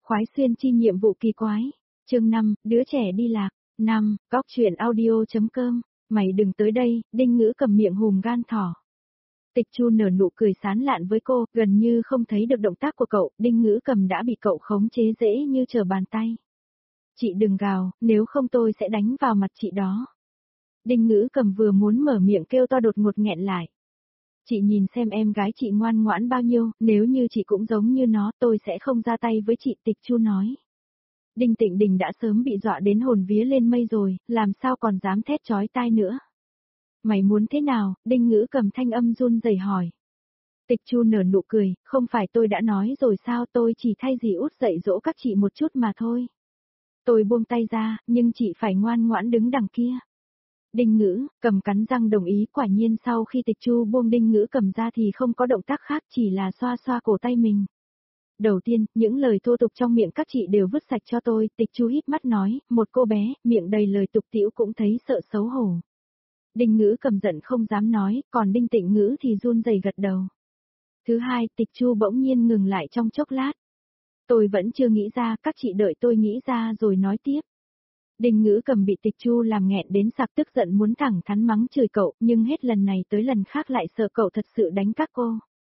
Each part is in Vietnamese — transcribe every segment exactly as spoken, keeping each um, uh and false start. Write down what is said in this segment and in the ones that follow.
Khoái xuyên chi nhiệm vụ kỳ quái. Chương năm, đứa trẻ đi lạc. năm, góc truyện audio.com. Mày đừng tới đây, Đinh Ngữ cầm miệng hùm gan thỏ. Tịch Chu nở nụ cười sán lạn với cô, gần như không thấy được động tác của cậu, Đinh Ngữ cầm đã bị cậu khống chế dễ như trở bàn tay. Chị đừng gào, nếu không tôi sẽ đánh vào mặt chị đó. Đinh Ngữ cầm vừa muốn mở miệng kêu to đột ngột nghẹn lại. Chị nhìn xem em gái chị ngoan ngoãn bao nhiêu, nếu như chị cũng giống như nó tôi sẽ không ra tay với chị, Tịch Chu nói. Đinh Tịnh Đình đã sớm bị dọa đến hồn vía lên mây rồi, làm sao còn dám thét chói tai nữa. Mày muốn thế nào? Đinh Ngữ cầm thanh âm run rẩy hỏi. Tịch Chu nở nụ cười, không phải tôi đã nói rồi sao, tôi chỉ thay dì út dạy dỗ các chị một chút mà thôi. Tôi buông tay ra, nhưng chị phải ngoan ngoãn đứng đằng kia. Đinh Ngữ cầm cắn răng đồng ý, quả nhiên sau khi Tịch Chu buông Đinh Ngữ cầm ra thì không có động tác khác, chỉ là xoa xoa cổ tay mình. Đầu tiên, những lời thô tục trong miệng các chị đều vứt sạch cho tôi, Tịch Chu híp mắt nói, một cô bé, miệng đầy lời tục tĩu cũng thấy sợ xấu hổ. Đinh Ngữ cầm giận không dám nói, còn Đinh Tịnh Ngữ thì run rẩy gật đầu. Thứ hai, Tịch Chu bỗng nhiên ngừng lại trong chốc lát. Tôi vẫn chưa nghĩ ra, các chị đợi tôi nghĩ ra rồi nói tiếp. Đinh Ngữ cầm bị Tịch Chu làm nghẹn đến sặc, tức giận muốn thẳng thắn mắng chửi cậu, nhưng hết lần này tới lần khác lại sợ cậu thật sự đánh các cô.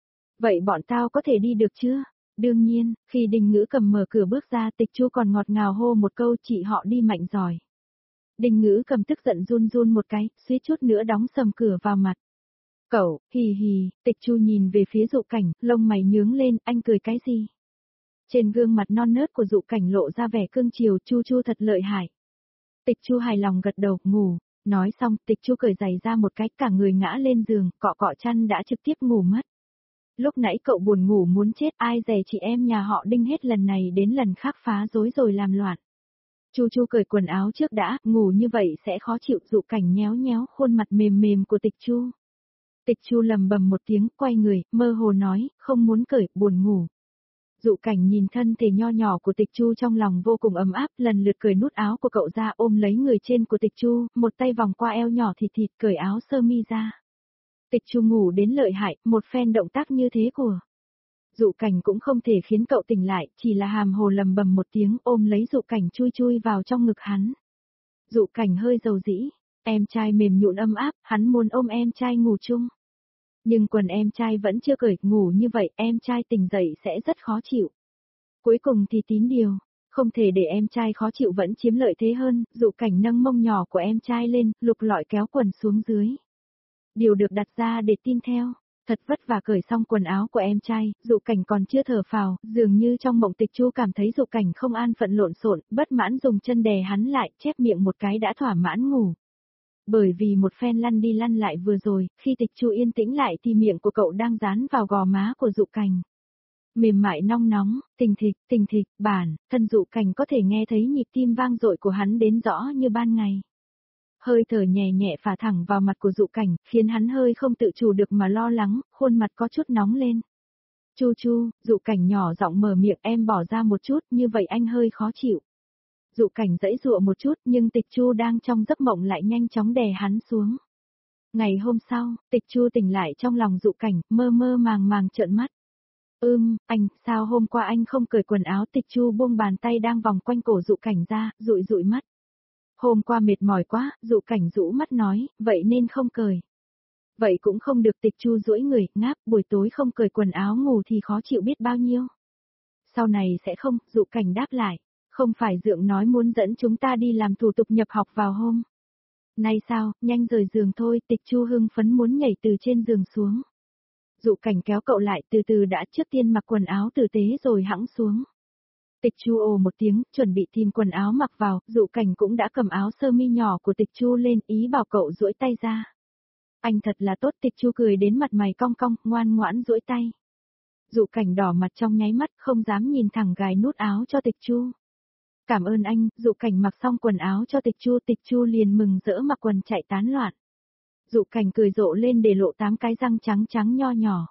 Vậy bọn tao có thể đi được chưa? Đương nhiên, khi Đinh Ngữ cầm mở cửa bước ra, Tịch Chu còn ngọt ngào hô một câu, chị họ đi mạnh giỏi. Đinh Ngữ cầm tức giận run run một cái, suýt chút nữa đóng sầm cửa vào mặt. Cậu, hì hì, Tịch Chu nhìn về phía Dụ Cảnh, lông mày nhướng lên, anh cười cái gì? Trên gương mặt non nớt của Dụ Cảnh lộ ra vẻ cương chiều, Chu Chu thật lợi hại. Tịch Chu hài lòng gật đầu, ngủ. Nói xong, Tịch Chu cởi giày ra một cái, cả người ngã lên giường, cọ cọ chăn đã trực tiếp ngủ mất. Lúc nãy cậu buồn ngủ muốn chết, ai dè chị em nhà họ Đinh hết lần này đến lần khác phá rối rồi làm loạn. Chu Chu cởi quần áo trước đã, ngủ như vậy sẽ khó chịu. Dụ Cảnh nhéo nhéo khuôn mặt mềm mềm của Tịch Chu. Tịch Chu lầm bầm một tiếng, quay người, mơ hồ nói, không muốn cởi, buồn ngủ. Dụ Cảnh nhìn thân thể nho nhỏ của Tịch Chu trong lòng vô cùng ấm áp, lần lượt cởi nút áo của cậu ra, ôm lấy người trên của Tịch Chu, một tay vòng qua eo nhỏ thịt thịt, cởi áo sơ mi ra. Tịch Chu ngủ đến lợi hại, một phen động tác như thế của Dụ Cảnh cũng không thể khiến cậu tỉnh lại, chỉ là hàm hồ lầm bầm một tiếng, ôm lấy Dụ Cảnh chui chui vào trong ngực hắn. Dụ Cảnh hơi dầu dĩ, em trai mềm nhũn ấm áp, hắn muốn ôm em trai ngủ chung. Nhưng quần em trai vẫn chưa cởi, ngủ như vậy em trai tỉnh dậy sẽ rất khó chịu. Cuối cùng thì tín điều, không thể để em trai khó chịu vẫn chiếm lợi thế hơn, Dụ Cảnh nâng mông nhỏ của em trai lên, lục lọi kéo quần xuống dưới. Điều được đặt ra để tin theo, thật vất vả cởi xong quần áo của em trai, Dụ Cảnh còn chưa thở phào, dường như trong mộng Tịch Chu cảm thấy Dụ Cảnh không an phận lộn xộn, bất mãn dùng chân đè hắn lại, chép miệng một cái đã thỏa mãn ngủ. Bởi vì một phen lăn đi lăn lại vừa rồi, khi Tịch Chu yên tĩnh lại thì miệng của cậu đang dán vào gò má của Dụ Cảnh. Mềm mại nong nóng, tình thịch, tình thịch, bản, thân Dụ Cảnh có thể nghe thấy nhịp tim vang dội của hắn đến rõ như ban ngày. Hơi thở nhẹ nhẹ phả thẳng vào mặt của Dụ Cảnh, khiến hắn hơi không tự chủ được mà lo lắng, khuôn mặt có chút nóng lên. Chu Chu, Dụ Cảnh nhỏ giọng mở miệng, em bỏ ra một chút, như vậy anh hơi khó chịu. Dụ Cảnh giãy giụa một chút, nhưng Tịch Chu đang trong giấc mộng lại nhanh chóng đè hắn xuống. Ngày hôm sau, Tịch Chu tỉnh lại trong lòng Dụ Cảnh, mơ mơ màng màng trợn mắt. Ưm, anh, sao hôm qua anh không cởi quần áo? Tịch Chu buông bàn tay đang vòng quanh cổ Dụ Cảnh ra, dụi dụi mắt. Hôm qua mệt mỏi quá, Dụ Cảnh rũ mắt nói, vậy nên không cởi. Vậy cũng không được, Tịch Chu duỗi người, ngáp, buổi tối không cởi quần áo ngủ thì khó chịu biết bao nhiêu. Sau này sẽ không, Dụ Cảnh đáp lại. Không phải Dượng nói muốn dẫn chúng ta đi làm thủ tục nhập học vào hôm nay sao, nhanh rời giường thôi. Tịch Chu hưng phấn muốn nhảy từ trên giường xuống. Dụ Cảnh kéo cậu lại, từ từ đã, trước tiên mặc quần áo tử tế rồi hẵng xuống. Tịch Chu ồ một tiếng, chuẩn bị tìm quần áo mặc vào, Dụ Cảnh cũng đã cầm áo sơ mi nhỏ của Tịch Chu lên, ý bảo cậu duỗi tay ra. Anh thật là tốt. Tịch Chu cười đến mặt mày cong cong, ngoan ngoãn duỗi tay. Dụ Cảnh đỏ mặt trong nháy mắt, không dám nhìn thẳng gài nút áo cho Tịch Chu. Cảm ơn anh. Dụ Cảnh mặc xong quần áo cho Tịch Chu, Tịch Chu liền mừng rỡ mặc quần chạy tán loạn. Dụ Cảnh cười rộ lên để lộ tám cái răng trắng trắng nho nhỏ.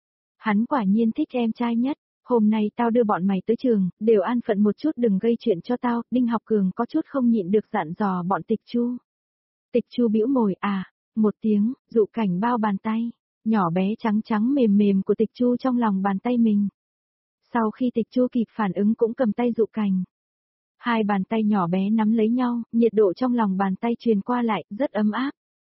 Hắn quả nhiên thích em trai nhất. Hôm nay tao đưa bọn mày tới trường, đều an phận một chút, đừng gây chuyện cho tao. Đinh Học Cường có chút không nhịn được dặn dò bọn Tịch Chu. Tịch Chu bĩu môi, à, một tiếng, Dụ Cảnh bao bàn tay, nhỏ bé trắng trắng mềm mềm của Tịch Chu trong lòng bàn tay mình. Sau khi Tịch Chu kịp phản ứng cũng cầm tay Dụ Cảnh. Hai bàn tay nhỏ bé nắm lấy nhau, nhiệt độ trong lòng bàn tay truyền qua lại, rất ấm áp.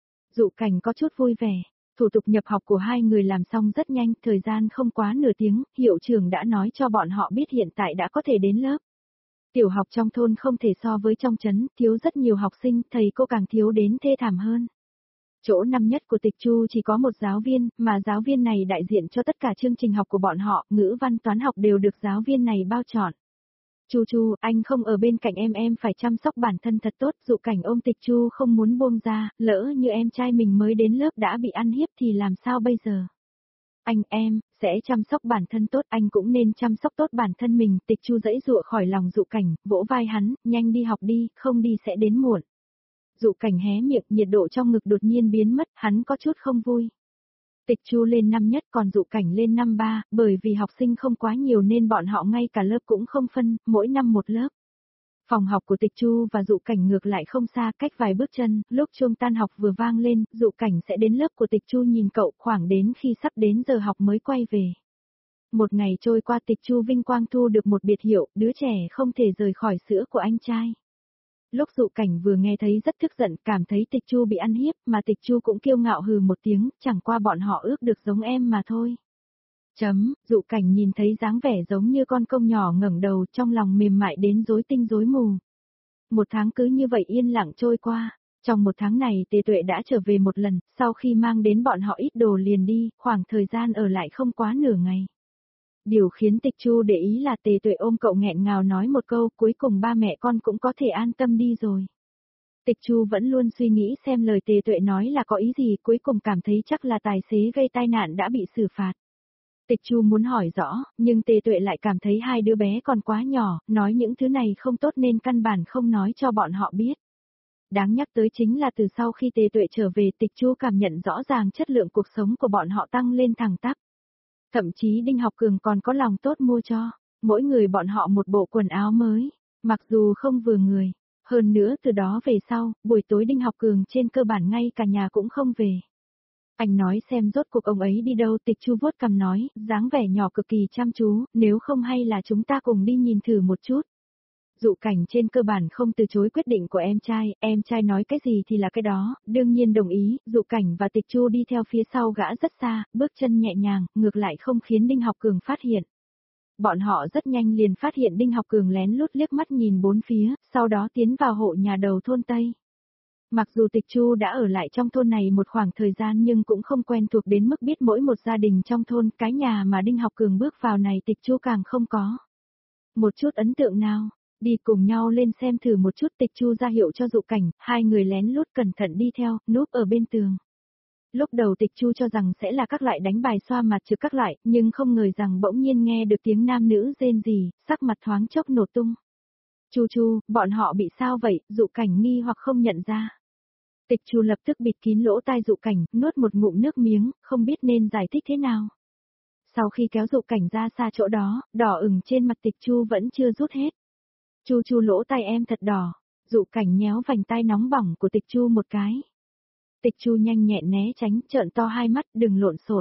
Dụ Cảnh có chút vui vẻ. Thủ tục nhập học của hai người làm xong rất nhanh, thời gian không quá nửa tiếng, hiệu trưởng đã nói cho bọn họ biết hiện tại đã có thể đến lớp. Tiểu học trong thôn không thể so với trong trấn, thiếu rất nhiều học sinh, thầy cô càng thiếu đến thê thảm hơn. Chỗ năm nhất của Tịch Chu chỉ có một giáo viên, mà giáo viên này đại diện cho tất cả chương trình học của bọn họ, ngữ văn toán học đều được giáo viên này bao trọn. Chu Chu, anh không ở bên cạnh em em phải chăm sóc bản thân thật tốt, Dụ Cảnh ôm Tịch Chu không muốn buông ra, lỡ như em trai mình mới đến lớp đã bị ăn hiếp thì làm sao bây giờ? Anh em, sẽ chăm sóc bản thân tốt, anh cũng nên chăm sóc tốt bản thân mình, Tịch Chu giãy giụa khỏi lòng Dụ Cảnh, vỗ vai hắn, nhanh đi học đi, không đi sẽ đến muộn. Dụ Cảnh hé miệng, nhiệt độ trong ngực đột nhiên biến mất, hắn có chút không vui. Tịch Chu lên năm nhất còn Dụ Cảnh lên năm ba, bởi vì học sinh không quá nhiều nên bọn họ ngay cả lớp cũng không phân, mỗi năm một lớp. Phòng học của Tịch Chu và Dụ Cảnh ngược lại không xa, cách vài bước chân, lúc chuông tan học vừa vang lên, Dụ Cảnh sẽ đến lớp của Tịch Chu nhìn cậu, khoảng đến khi sắp đến giờ học mới quay về. Một ngày trôi qua, Tịch Chu vinh quang thu được một biệt hiệu, đứa trẻ không thể rời khỏi sữa của anh trai. Lúc Dụ Cảnh vừa nghe thấy rất tức giận, cảm thấy Tịch Chu bị ăn hiếp, mà Tịch Chu cũng kiêu ngạo hừ một tiếng, chẳng qua bọn họ ước được giống em mà thôi. Chấm, Dụ Cảnh nhìn thấy dáng vẻ giống như con công nhỏ ngẩng đầu, trong lòng mềm mại đến rối tinh rối mù. Một tháng cứ như vậy yên lặng trôi qua. Trong một tháng này Tề Tuệ đã trở về một lần, sau khi mang đến bọn họ ít đồ liền đi, khoảng thời gian ở lại không quá nửa ngày. Điều khiến Tịch Chu để ý là Tề Tuệ ôm cậu nghẹn ngào nói một câu, cuối cùng ba mẹ con cũng có thể an tâm đi rồi. Tịch Chu vẫn luôn suy nghĩ xem lời Tề Tuệ nói là có ý gì, cuối cùng cảm thấy chắc là tài xế gây tai nạn đã bị xử phạt. Tịch Chu muốn hỏi rõ, nhưng Tề Tuệ lại cảm thấy hai đứa bé còn quá nhỏ, nói những thứ này không tốt nên căn bản không nói cho bọn họ biết. Đáng nhắc tới chính là từ sau khi Tề Tuệ trở về, Tịch Chu cảm nhận rõ ràng chất lượng cuộc sống của bọn họ tăng lên thẳng tắp. Thậm chí Đinh Học Cường còn có lòng tốt mua cho mỗi người bọn họ một bộ quần áo mới, mặc dù không vừa người. Hơn nữa từ đó về sau, buổi tối Đinh Học Cường trên cơ bản ngay cả nhà cũng không về. Anh nói xem rốt cuộc ông ấy đi đâu, Tịch Chu vuốt cằm nói, dáng vẻ nhỏ cực kỳ chăm chú, nếu không hay là chúng ta cùng đi nhìn thử một chút. Dụ Cảnh trên cơ bản không từ chối quyết định của em trai, em trai nói cái gì thì là cái đó, đương nhiên đồng ý, Dụ Cảnh và Tịch Chu đi theo phía sau gã rất xa, bước chân nhẹ nhàng, ngược lại không khiến Đinh Học Cường phát hiện. Bọn họ rất nhanh liền phát hiện Đinh Học Cường lén lút liếc mắt nhìn bốn phía, sau đó tiến vào hộ nhà đầu thôn Tây. Mặc dù Tịch Chu đã ở lại trong thôn này một khoảng thời gian nhưng cũng không quen thuộc đến mức biết mỗi một gia đình trong thôn, cái nhà mà Đinh Học Cường bước vào này Tịch Chu càng không có một chút ấn tượng nào. Đi cùng nhau lên xem thử một chút, Tịch Chu ra hiệu cho Dụ Cảnh, hai người lén lút cẩn thận đi theo, núp ở bên tường. Lúc đầu Tịch Chu cho rằng sẽ là các loại đánh bài xoa mặt trừ các loại, nhưng không ngờ rằng bỗng nhiên nghe được tiếng nam nữ rên rỉ, sắc mặt thoáng chốc nổ tung. Chu Chu, bọn họ bị sao vậy? Dụ Cảnh nghi hoặc không nhận ra. Tịch Chu lập tức bịt kín lỗ tai Dụ Cảnh, nuốt một ngụm nước miếng, không biết nên giải thích thế nào. Sau khi kéo Dụ Cảnh ra xa chỗ đó, đỏ ửng trên mặt Tịch Chu vẫn chưa rút hết. Chu Chu lỗ tai em thật đỏ. Dụ Cảnh nhéo vành tai nóng bỏng của Tịch Chu một cái. Tịch Chu nhanh nhẹn né tránh, trợn to hai mắt, đừng lộn xộn.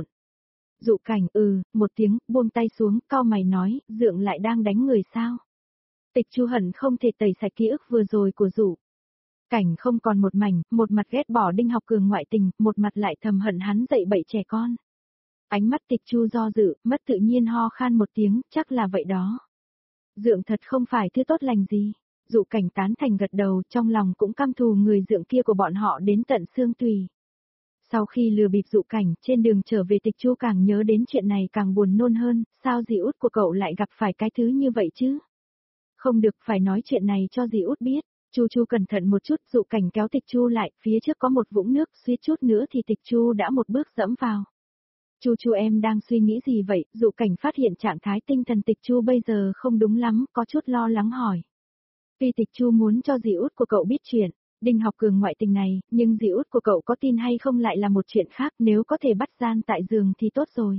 Dụ Cảnh ừ, một tiếng, buông tay xuống, cau mày nói, Dượng lại đang đánh người sao? Tịch Chu hận không thể tẩy sạch ký ức vừa rồi của Dụ Cảnh không còn một mảnh, một mặt ghét bỏ Đinh Học Cường ngoại tình, một mặt lại thầm hận hắn dạy bậy trẻ con. Ánh mắt Tịch Chu do dự, mất tự nhiên ho khan một tiếng, chắc là vậy đó. Dượng thật không phải thứ tốt lành gì. Dụ Cảnh tán thành gật đầu, trong lòng cũng căm thù người Dượng kia của bọn họ đến tận xương tùy. Sau khi lừa bịp Dụ Cảnh, trên đường trở về Tịch Chu càng nhớ đến chuyện này càng buồn nôn hơn, sao dì út của cậu lại gặp phải cái thứ như vậy chứ? Không được, phải nói chuyện này cho dì út biết. Chu Chu cẩn thận một chút, Dụ Cảnh kéo Tịch Chu lại, phía trước có một vũng nước, suýt chút nữa thì Tịch Chu đã một bước dẫm vào. Chu Chu em đang suy nghĩ gì vậy? Dụ Cảnh phát hiện trạng thái tinh thần Tịch Chu bây giờ không đúng lắm, có chút lo lắng hỏi. Vì Tịch Chu muốn cho dì út của cậu biết chuyện, Đinh Học Cường ngoại tình này, nhưng dì út của cậu có tin hay không lại là một chuyện khác, nếu có thể bắt gian tại giường thì tốt rồi.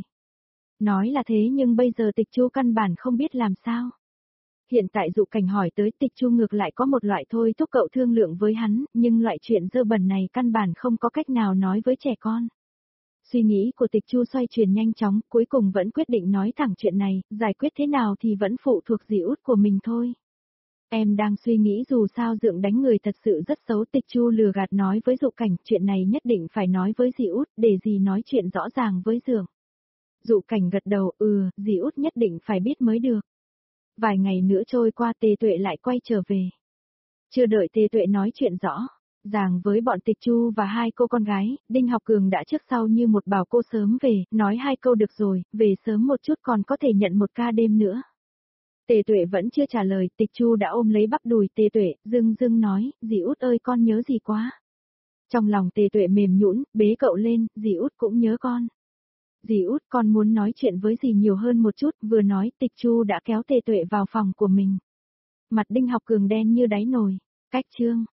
Nói là thế nhưng bây giờ Tịch Chu căn bản không biết làm sao. Hiện tại Dụ Cảnh hỏi tới, Tịch Chu ngược lại có một loại thôi thúc cậu thương lượng với hắn, nhưng loại chuyện dơ bẩn này căn bản không có cách nào nói với trẻ con. Suy nghĩ của Tịch Chu xoay chuyển nhanh chóng, cuối cùng vẫn quyết định nói thẳng chuyện này, giải quyết thế nào thì vẫn phụ thuộc dì út của mình thôi. Em đang suy nghĩ dù sao Dượng đánh người thật sự rất xấu. Tịch Chu lừa gạt nói với Dụ Cảnh, chuyện này nhất định phải nói với dì út, để dì nói chuyện rõ ràng với Dượng. Dụ Cảnh gật đầu, ừ, dì út nhất định phải biết mới được. Vài ngày nữa trôi qua, Tề Tuệ lại quay trở về. Chưa đợi Tề Tuệ nói chuyện rõ ràng với bọn Tịch Chu và hai cô con gái, Đinh Học Cường đã trước sau như một bảo cô sớm về, nói hai câu được rồi, về sớm một chút còn có thể nhận một ca đêm nữa. Tề Tuệ vẫn chưa trả lời, Tịch Chu đã ôm lấy bắp đùi Tề Tuệ, dưng dưng nói, dì út ơi con nhớ dì quá. Trong lòng Tề Tuệ mềm nhũn, bế cậu lên, dì út cũng nhớ con. Dì út con muốn nói chuyện với dì nhiều hơn một chút, vừa nói Tịch Chu đã kéo Tề Tuệ vào phòng của mình. Mặt Đinh Học Cường đen như đáy nồi, cách chương.